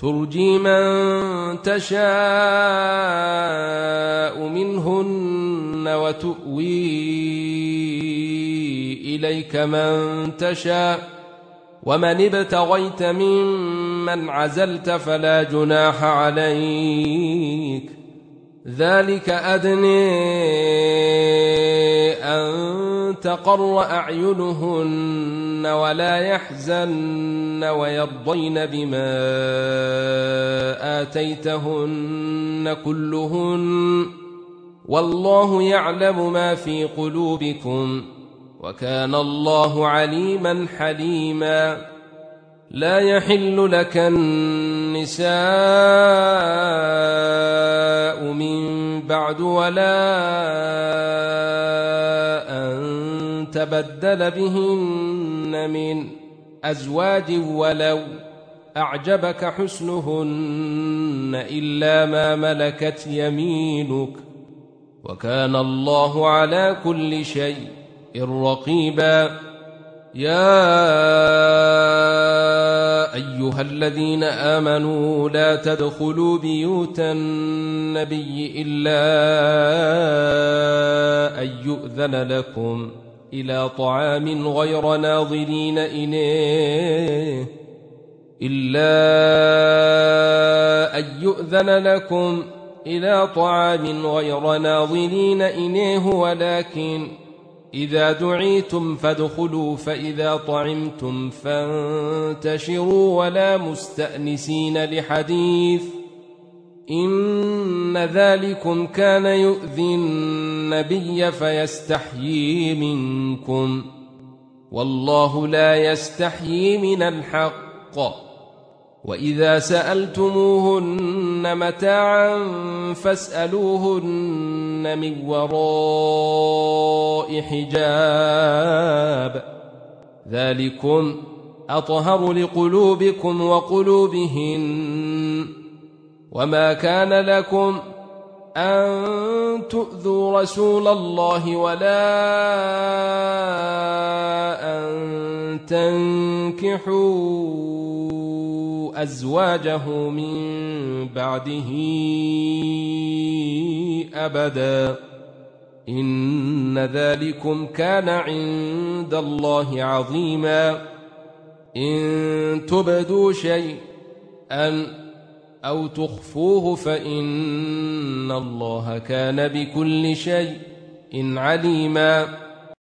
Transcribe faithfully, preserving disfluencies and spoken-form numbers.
ترجي من تشاء منهن وتؤوي إليك من تشاء ومن ابتغيت ممن عزلت فلا جناح عليك ذلك أدنى أن تقر أعينهن ولا يحزن ويرضين بما آتيتهن كلهن والله يعلم ما في قلوبكم وكان الله عليما حليما لا يحل لك النساء من بعد ولا أن تبدل بهن من أزواج ولو أعجبك حسنهن إلا ما ملكت يمينك وكان الله على كل شيء رقيبا يا أيها الذين آمنوا لا تدخلوا بيوت النبي إلا أن يؤذن لكم إلى طعام غير ناظرين إنيه إلا أن يؤذن لكم إلى طعام غير ناظرين إنيه ولكن إذا دعيتم فادخلوا فإذا طعمتم فانتشروا ولا مستأنسين لحديث إن ذلكم كان يؤذي النبي فيستحيي منكم والله لا يستحيي من الحق وإذا سألتموهن متاعا فاسألوهن من وراء حجاب ذلكم أطهر لقلوبكم وقلوبهن وما كان لكم أن تؤذوا رسول الله ولا أن تنكحوا أزواجه من بعده أبدا إن ذلكم كان عند الله عظيما إن تبدوا شيئا أو تخفوه فإن الله كان بكل شيء عليما